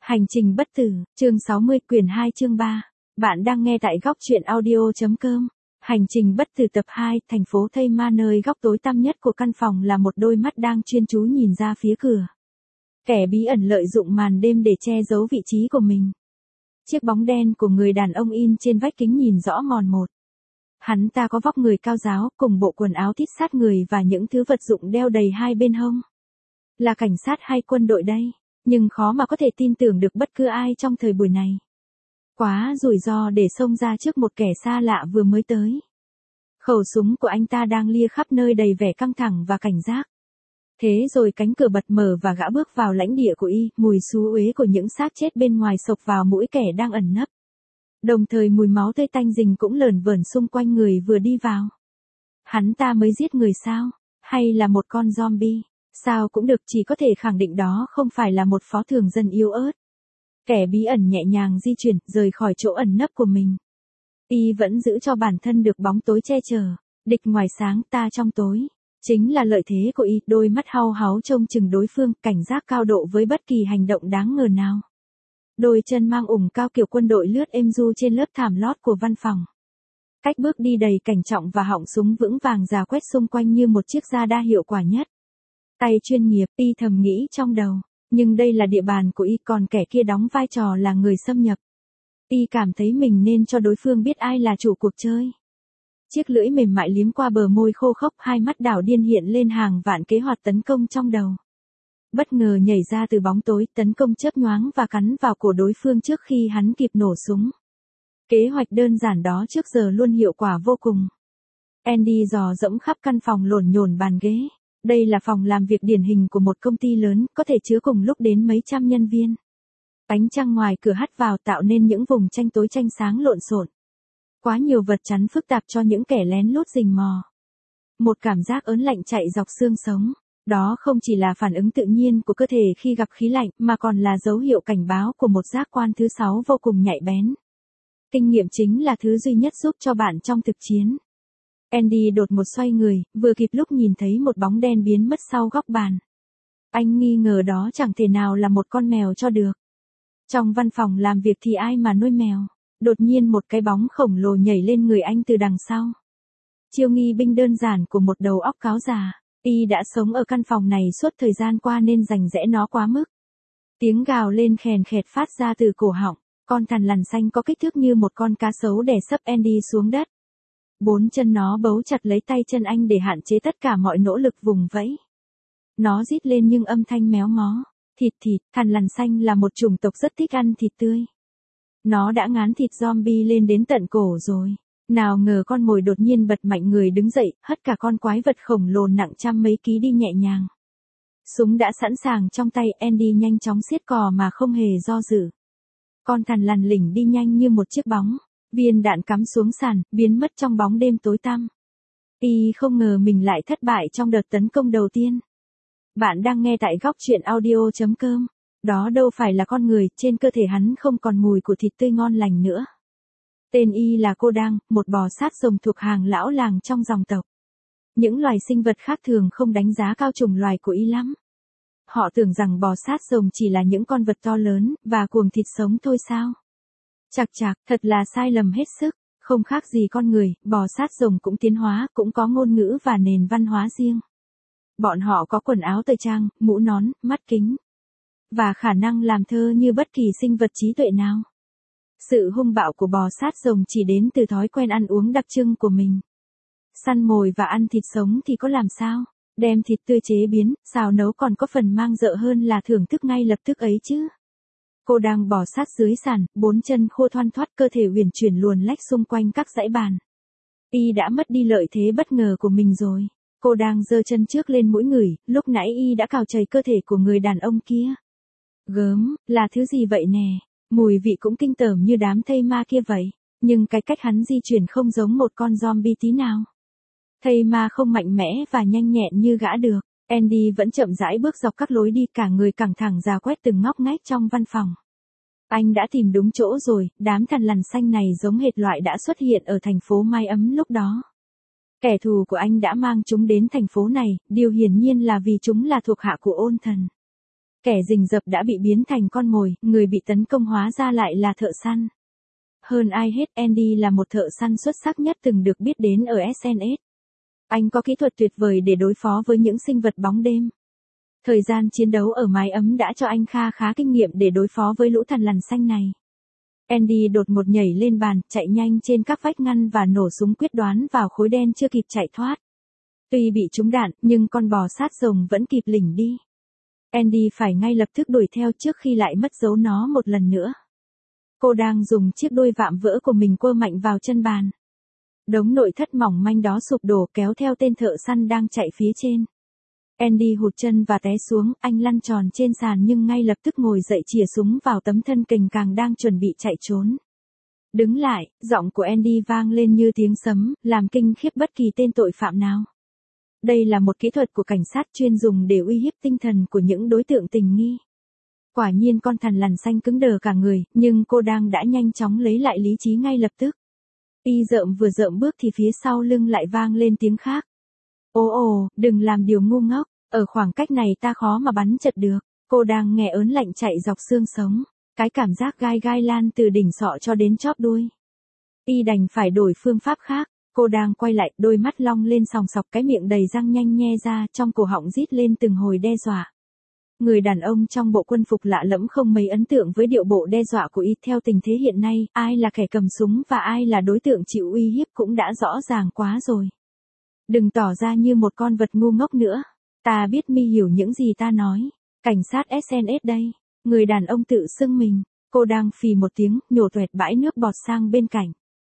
Hành trình bất tử, chương 60, quyển 2 chương 3. Bạn đang nghe tại góc truyện audio.com. Hành trình bất tử tập 2, thành phố Thây Ma, nơi góc tối tăm nhất của căn phòng là một đôi mắt đang chuyên chú nhìn ra phía cửa. Kẻ bí ẩn lợi dụng màn đêm để che giấu vị trí của mình. Chiếc bóng đen của người đàn ông in trên vách kính nhìn rõ mồn một. Hắn ta có vóc người cao ráo, cùng bộ quần áo thít sát người và những thứ vật dụng đeo đầy hai bên hông. Là cảnh sát hay quân đội đây? Nhưng khó mà có thể tin tưởng được bất cứ ai trong thời buổi này. Quá rủi ro để xông ra trước một kẻ xa lạ vừa mới tới. Khẩu súng của anh ta đang lia khắp nơi đầy vẻ căng thẳng và cảnh giác. Thế rồi cánh cửa bật mở và gã bước vào lãnh địa của y, mùi xú uế của những xác chết bên ngoài xộc vào mũi kẻ đang ẩn nấp. Đồng thời mùi máu tươi tanh rình cũng lởn vởn xung quanh người vừa đi vào. Hắn ta mới giết người sao? Hay là một con zombie? Sao cũng được, chỉ có thể khẳng định đó không phải là một phó thường dân yếu ớt. Kẻ bí ẩn nhẹ nhàng di chuyển, rời khỏi chỗ ẩn nấp của mình. Y vẫn giữ cho bản thân được bóng tối che chở, địch ngoài sáng ta trong tối. Chính là lợi thế của y, đôi mắt hau háu trông chừng đối phương, cảnh giác cao độ với bất kỳ hành động đáng ngờ nào. Đôi chân mang ủng cao kiểu quân đội lướt êm du trên lớp thảm lót của văn phòng. Cách bước đi đầy cảnh trọng và họng súng vững vàng rà quét xung quanh như một chiếc radar hiệu quả nhất. Tay chuyên nghiệp, y thầm nghĩ trong đầu, nhưng đây là địa bàn của y, còn kẻ kia đóng vai trò là người xâm nhập. Y cảm thấy mình nên cho đối phương biết ai là chủ cuộc chơi. Chiếc lưỡi mềm mại liếm qua bờ môi khô khốc, hai mắt đảo điên hiện lên hàng vạn kế hoạch tấn công trong đầu. Bất ngờ nhảy ra từ bóng tối, tấn công chớp nhoáng và cắn vào cổ đối phương trước khi hắn kịp nổ súng. Kế hoạch đơn giản đó trước giờ luôn hiệu quả vô cùng. Andy dò dẫm khắp căn phòng lổn nhổn bàn ghế. Đây là phòng làm việc điển hình của một công ty lớn, có thể chứa cùng lúc đến mấy trăm nhân viên. Ánh trăng ngoài cửa hắt vào tạo nên những vùng tranh tối tranh sáng lộn xộn. Quá nhiều vật chắn phức tạp cho những kẻ lén lút rình mò. Một cảm giác ớn lạnh chạy dọc xương sống. Đó không chỉ là phản ứng tự nhiên của cơ thể khi gặp khí lạnh, mà còn là dấu hiệu cảnh báo của một giác quan thứ 6 vô cùng nhạy bén. Kinh nghiệm chính là thứ duy nhất giúp cho bạn trong thực chiến. Andy đột một xoay người, vừa kịp lúc nhìn thấy một bóng đen biến mất sau góc bàn. Anh nghi ngờ đó chẳng thể nào là một con mèo cho được. Trong văn phòng làm việc thì ai mà nuôi mèo. Đột nhiên một cái bóng khổng lồ nhảy lên người anh từ đằng sau. Chiêu nghi binh đơn giản của một đầu óc cáo già. Y đã sống ở căn phòng này suốt thời gian qua nên rành rẽ nó quá mức. Tiếng gào lên khèn khẹt phát ra từ cổ họng. Con thằn lằn xanh có kích thước như một con cá sấu đè sấp Andy xuống đất. Bốn chân nó bấu chặt lấy tay chân anh để hạn chế tất cả mọi nỗ lực vùng vẫy. Nó rít lên nhưng âm thanh méo mó. Thịt, thằn lằn xanh là một chủng tộc rất thích ăn thịt tươi. Nó đã ngán thịt zombie lên đến tận cổ rồi. Nào ngờ con mồi đột nhiên bật mạnh người đứng dậy, hất cả con quái vật khổng lồ nặng trăm mấy ký đi nhẹ nhàng. Súng đã sẵn sàng trong tay, Andy nhanh chóng siết cò mà không hề do dự. Con thằn lằn lỉnh đi nhanh như một chiếc bóng. Viên đạn cắm xuống sàn, biến mất trong bóng đêm tối tăm. Y không ngờ mình lại thất bại trong đợt tấn công đầu tiên. Bạn đang nghe tại góc truyện audio.com. Đó đâu phải là con người, trên cơ thể hắn không còn mùi của thịt tươi ngon lành nữa. Tên y là Cô Đang, một bò sát rồng thuộc hàng lão làng trong dòng tộc. Những loài sinh vật khác thường không đánh giá cao chủng loài của y lắm. Họ tưởng rằng bò sát rồng chỉ là những con vật to lớn, và cuồng thịt sống thôi sao? Chạc, thật là sai lầm hết sức, không khác gì con người, bò sát rồng cũng tiến hóa, cũng có ngôn ngữ và nền văn hóa riêng. Bọn họ có quần áo tây trang, mũ nón, mắt kính. Và khả năng làm thơ như bất kỳ sinh vật trí tuệ nào. Sự hung bạo của bò sát rồng chỉ đến từ thói quen ăn uống đặc trưng của mình. Săn mồi và ăn thịt sống thì có làm sao? Đem thịt tươi chế biến, xào nấu còn có phần mang rợ hơn là thưởng thức ngay lập tức ấy chứ. Cô đang bò sát dưới sàn, bốn chân khô thoăn thoắt, cơ thể uyển chuyển luồn lách xung quanh các dãy bàn. Y đã mất đi lợi thế bất ngờ của mình rồi. Cô đang giơ chân trước lên mũi người, lúc nãy y đã cào chảy cơ thể của người đàn ông kia. Gớm, là thứ gì vậy nè? Mùi vị cũng kinh tởm như đám thây ma kia vậy. Nhưng cái cách hắn di chuyển không giống một con zombie tí nào. Thây ma không mạnh mẽ và nhanh nhẹn như gã được. Andy vẫn chậm rãi bước dọc các lối đi, cả người căng thẳng rà quét từng ngóc ngách trong văn phòng. Anh đã tìm đúng chỗ rồi, đám thằn lằn xanh này giống hệt loại đã xuất hiện ở thành phố Mái Ấm lúc đó. Kẻ thù của anh đã mang chúng đến thành phố này, điều hiển nhiên là vì chúng là thuộc hạ của ôn thần. Kẻ rình rập đã bị biến thành con mồi, người bị tấn công hóa ra lại là thợ săn. Hơn ai hết, Andy là một thợ săn xuất sắc nhất từng được biết đến ở SNS. Anh có kỹ thuật tuyệt vời để đối phó với những sinh vật bóng đêm. Thời gian chiến đấu ở mái ấm đã cho anh khá kinh nghiệm để đối phó với lũ thằn lằn xanh này. Andy đột ngột nhảy lên bàn, chạy nhanh trên các vách ngăn và nổ súng quyết đoán vào khối đen chưa kịp chạy thoát. Tuy bị trúng đạn, nhưng con bò sát rồng vẫn kịp lỉnh đi. Andy phải ngay lập tức đuổi theo trước khi lại mất dấu nó một lần nữa. Cô đang dùng chiếc đuôi vạm vỡ của mình quơ mạnh vào chân bàn. Đống nội thất mỏng manh đó sụp đổ kéo theo tên thợ săn đang chạy phía trên. Andy hụt chân và té xuống, anh lăn tròn trên sàn nhưng ngay lập tức ngồi dậy chìa súng vào tấm thân cành càng đang chuẩn bị chạy trốn. Đứng lại, giọng của Andy vang lên như tiếng sấm, làm kinh khiếp bất kỳ tên tội phạm nào. Đây là một kỹ thuật của cảnh sát chuyên dùng để uy hiếp tinh thần của những đối tượng tình nghi. Quả nhiên con thằn lằn xanh cứng đờ cả người, nhưng cô đang đã nhanh chóng lấy lại lý trí ngay lập tức. Y vừa rợm bước thì phía sau lưng lại vang lên tiếng khác. Ồ, đừng làm điều ngu ngốc, ở khoảng cách này ta khó mà bắn chật được. Cô đang nghe ớn lạnh chạy dọc xương sống, cái cảm giác gai gai lan từ đỉnh sọ cho đến chóp đuôi. Y đành phải đổi phương pháp khác. Cô đang quay lại, đôi mắt long lên sòng sọc, cái miệng đầy răng nhanh nhe ra, trong cổ họng rít lên từng hồi đe dọa. Người đàn ông trong bộ quân phục lạ lẫm không mấy ấn tượng với điệu bộ đe dọa của Y. Theo tình thế hiện nay, ai là kẻ cầm súng và ai là đối tượng chịu uy hiếp cũng đã rõ ràng quá rồi. Đừng tỏ ra như một con vật ngu ngốc nữa. Ta biết mi hiểu những gì ta nói. Cảnh sát SNS đây. Người đàn ông tự xưng mình. Cô đang phì một tiếng, nhổ toẹt bãi nước bọt sang bên cạnh.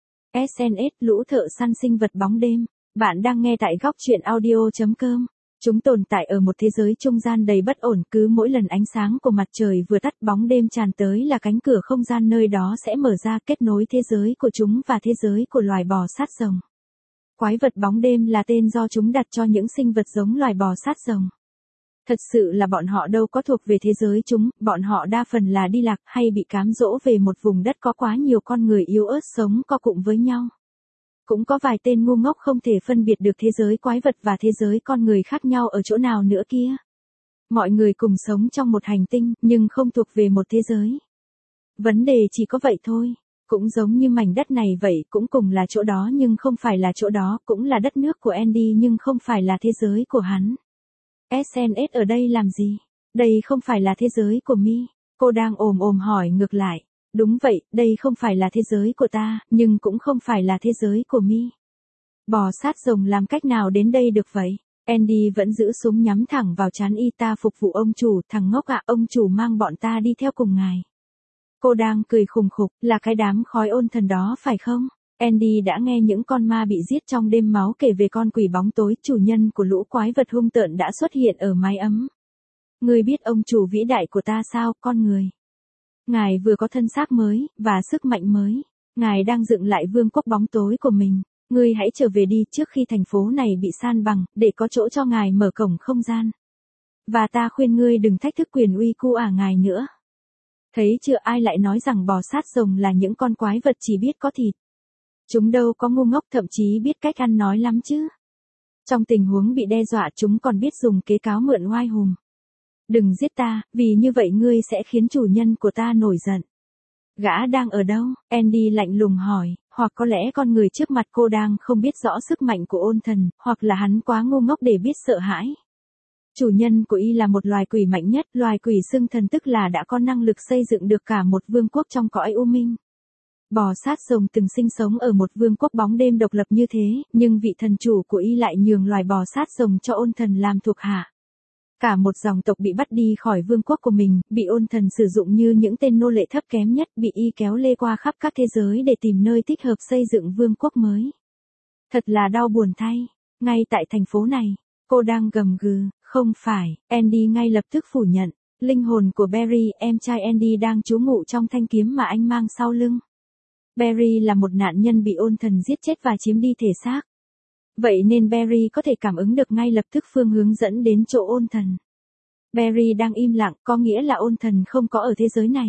SNS, lũ thợ săn sinh vật bóng đêm. Bạn đang nghe tại góc truyện audio.com. Chúng tồn tại ở một thế giới trung gian đầy bất ổn, cứ mỗi lần ánh sáng của mặt trời vừa tắt, bóng đêm tràn tới là cánh cửa không gian nơi đó sẽ mở ra, kết nối thế giới của chúng và thế giới của loài bò sát rồng. Quái vật bóng đêm là tên do chúng đặt cho những sinh vật giống loài bò sát rồng. Thật sự là bọn họ đâu có thuộc về thế giới chúng, bọn họ đa phần là đi lạc hay bị cám dỗ về một vùng đất có quá nhiều con người yếu ớt sống co cụm với nhau. Cũng có vài tên ngu ngốc không thể phân biệt được thế giới quái vật và thế giới con người khác nhau ở chỗ nào nữa kia. Mọi người cùng sống trong một hành tinh, nhưng không thuộc về một thế giới. Vấn đề chỉ có vậy thôi. Cũng giống như mảnh đất này vậy, cũng cùng là chỗ đó nhưng không phải là chỗ đó, cũng là đất nước của Andy nhưng không phải là thế giới của hắn. SNS ở đây làm gì? Đây không phải là thế giới của mi. Cô đang ồm hỏi ngược lại. Đúng vậy, đây không phải là thế giới của ta, nhưng cũng không phải là thế giới của mi. Bò sát rồng làm cách nào đến đây được vậy? Andy vẫn giữ súng nhắm thẳng vào trán Y. Ta phục vụ ông chủ, thằng ngốc ạ, ông chủ mang bọn ta đi theo cùng ngài. Cô đang cười khùng khục, là cái đám khói ôn thần đó phải không? Andy đã nghe những con ma bị giết trong đêm máu kể về con quỷ bóng tối, chủ nhân của lũ quái vật hung tợn đã xuất hiện ở mái ấm. Ngươi biết ông chủ vĩ đại của ta sao, con người? Ngài vừa có thân xác mới, và sức mạnh mới. Ngài đang dựng lại vương quốc bóng tối của mình. Ngươi hãy trở về đi trước khi thành phố này bị san bằng, để có chỗ cho ngài mở cổng không gian. Và ta khuyên ngươi đừng thách thức quyền uy của ngài nữa. Thấy chưa, ai lại nói rằng bò sát rồng là những con quái vật chỉ biết có thịt. Chúng đâu có ngu ngốc, thậm chí biết cách ăn nói lắm chứ. Trong tình huống bị đe dọa chúng còn biết dùng kế cáo mượn oai hùng. Đừng giết ta, vì như vậy ngươi sẽ khiến chủ nhân của ta nổi giận. Gã đang ở đâu? Andy lạnh lùng hỏi, hoặc có lẽ con người trước mặt cô đang không biết rõ sức mạnh của ôn thần, hoặc là hắn quá ngu ngốc để biết sợ hãi. Chủ nhân của Y là một loài quỷ mạnh nhất, loài quỷ xưng thần, tức là đã có năng lực xây dựng được cả một vương quốc trong cõi u minh. Bò sát rồng từng sinh sống ở một vương quốc bóng đêm độc lập như thế, nhưng vị thần chủ của Y lại nhường loài bò sát rồng cho ôn thần làm thuộc hạ. Cả một dòng tộc bị bắt đi khỏi vương quốc của mình, bị ôn thần sử dụng như những tên nô lệ thấp kém nhất, bị Y kéo lê qua khắp các thế giới để tìm nơi thích hợp xây dựng vương quốc mới. Thật là đau buồn thay. Ngay tại thành phố này, cô đang gầm gừ, không phải, Andy ngay lập tức phủ nhận. Linh hồn của Barry, em trai Andy đang trú ngụ trong thanh kiếm mà anh mang sau lưng. Barry là một nạn nhân bị ôn thần giết chết và chiếm đi thể xác. Vậy nên Barry có thể cảm ứng được ngay lập tức phương hướng dẫn đến chỗ ôn thần. Barry đang im lặng, có nghĩa là ôn thần không có ở thế giới này.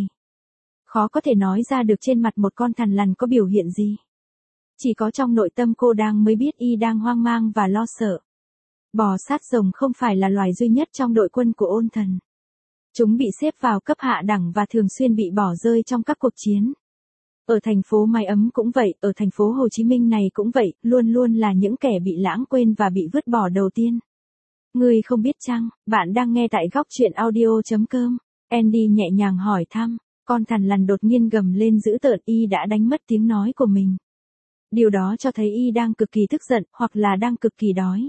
Khó có thể nói ra được trên mặt một con thằn lằn có biểu hiện gì. Chỉ có trong nội tâm cô đang mới biết Y đang hoang mang và lo sợ. Bò sát rồng không phải là loài duy nhất trong đội quân của ôn thần. Chúng bị xếp vào cấp hạ đẳng và thường xuyên bị bỏ rơi trong các cuộc chiến. Ở thành phố mái ấm cũng vậy, ở thành phố Hồ Chí Minh này cũng vậy, luôn luôn là những kẻ bị lãng quên và bị vứt bỏ đầu tiên. Ngươi không biết chăng, bạn đang nghe tại góc chuyện audio.com. Andy nhẹ nhàng hỏi thăm, con thằn lằn đột nhiên gầm lên dữ tợn, y đã đánh mất tiếng nói của mình. Điều đó cho thấy y đang cực kỳ tức giận, hoặc là đang cực kỳ đói.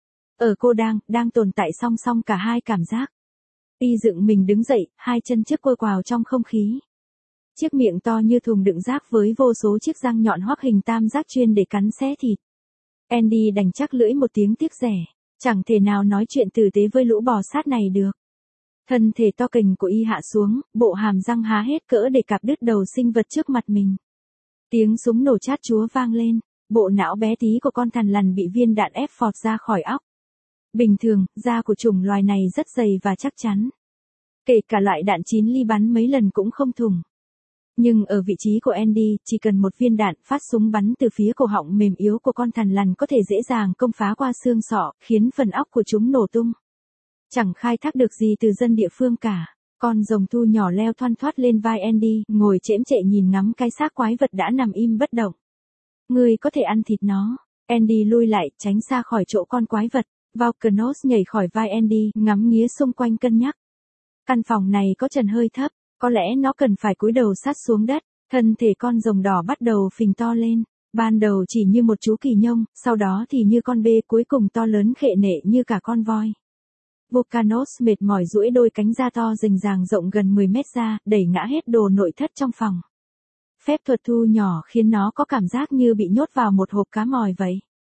Ở cô đang tồn tại song song cả hai cảm giác. Y dựng mình đứng dậy, hai chân trước quơ quào trong không khí. Chiếc miệng to như thùng đựng rác với vô số chiếc răng nhọn hoắt hình tam giác chuyên để cắn xé thịt. Andy đành chắc lưỡi một tiếng tiếc rẻ, chẳng thể nào nói chuyện tử tế với lũ bò sát này được. Thân thể to kềnh của y hạ xuống, bộ hàm răng há hết cỡ để cạp đứt đầu sinh vật trước mặt mình. Tiếng súng nổ chát chúa vang lên, bộ não bé tí của con thằn lằn bị viên đạn ép phọt ra khỏi óc. Bình thường, da của chủng loài này rất dày và chắc chắn. Kể cả loại đạn 9 ly bắn mấy lần cũng không thủng. Nhưng ở vị trí của Andy, chỉ cần một viên đạn phát súng bắn từ phía cổ họng mềm yếu của con thằn lằn có thể dễ dàng công phá qua xương sọ, khiến phần óc của chúng nổ tung. Chẳng khai thác được gì từ dân địa phương cả. Con rồng thu nhỏ leo thoăn thoắt lên vai Andy, ngồi chễm chệ nhìn ngắm cái xác quái vật đã nằm im bất động. Ngươi có thể ăn thịt nó. Andy lui lại, tránh xa khỏi chỗ con quái vật. Volcanos nhảy khỏi vai Andy, ngắm nghía xung quanh cân nhắc. Căn phòng này có trần hơi thấp, có lẽ nó cần phải cúi đầu sát xuống đất. Thân thể con rồng đỏ bắt đầu phình to lên. Ban đầu chỉ như một chú kỳ nhông, sau đó thì như con bê, cuối cùng to lớn khệ nệ như cả con voi. Volcanos mệt mỏi duỗi đôi cánh da to rình ràng rộng gần 10 mét ra, đẩy ngã hết đồ nội thất trong phòng. Phép thuật thu nhỏ khiến nó có cảm giác như bị nhốt vào một hộp cá mòi vậy.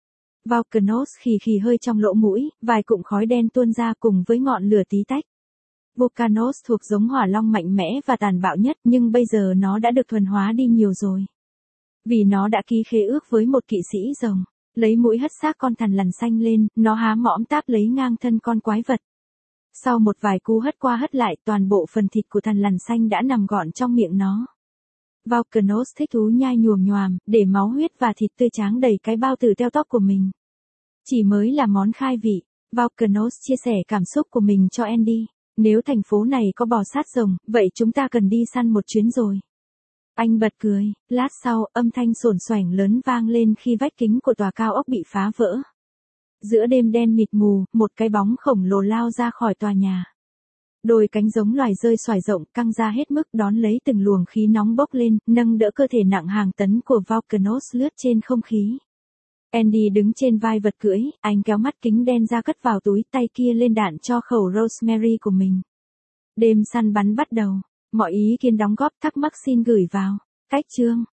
Volcanos khì khì hơi trong lỗ mũi, vài cụm khói đen tuôn ra cùng với ngọn lửa tí tách. Volcanos thuộc giống hỏa long mạnh mẽ và tàn bạo nhất, nhưng bây giờ nó đã được thuần hóa đi nhiều rồi. Vì nó đã ký khế ước với một kỵ sĩ rồng. Lấy mũi hất xác con thằn lằn xanh lên, nó há mõm táp lấy ngang thân con quái vật. Sau một vài cú hất qua hất lại, toàn bộ phần thịt của thằn lằn xanh đã nằm gọn trong miệng nó. Volcanos thích thú nhai nhoồm nhoàm, để máu huyết và thịt tươi tráng đầy cái bao tử teo tóp của mình. Chỉ mới là món khai vị, Volcanos chia sẻ cảm xúc của mình cho Andy. Nếu thành phố này có bò sát rồng, vậy chúng ta cần đi săn một chuyến rồi. Anh bật cười, lát sau, âm thanh xồn xoành lớn vang lên khi vách kính của tòa cao ốc bị phá vỡ. Giữa đêm đen mịt mù, một cái bóng khổng lồ lao ra khỏi tòa nhà. Đôi cánh giống loài rơi xoài rộng, căng ra hết mức đón lấy từng luồng khí nóng bốc lên, nâng đỡ cơ thể nặng hàng tấn của Volcanos lướt trên không khí. Andy đứng trên vai vật cưỡi, anh kéo mắt kính đen ra cất vào túi, tay kia lên đạn cho khẩu Rosemary của mình. Đêm săn bắn bắt đầu. Mọi ý kiến đóng góp thắc mắc xin gửi vào cách chương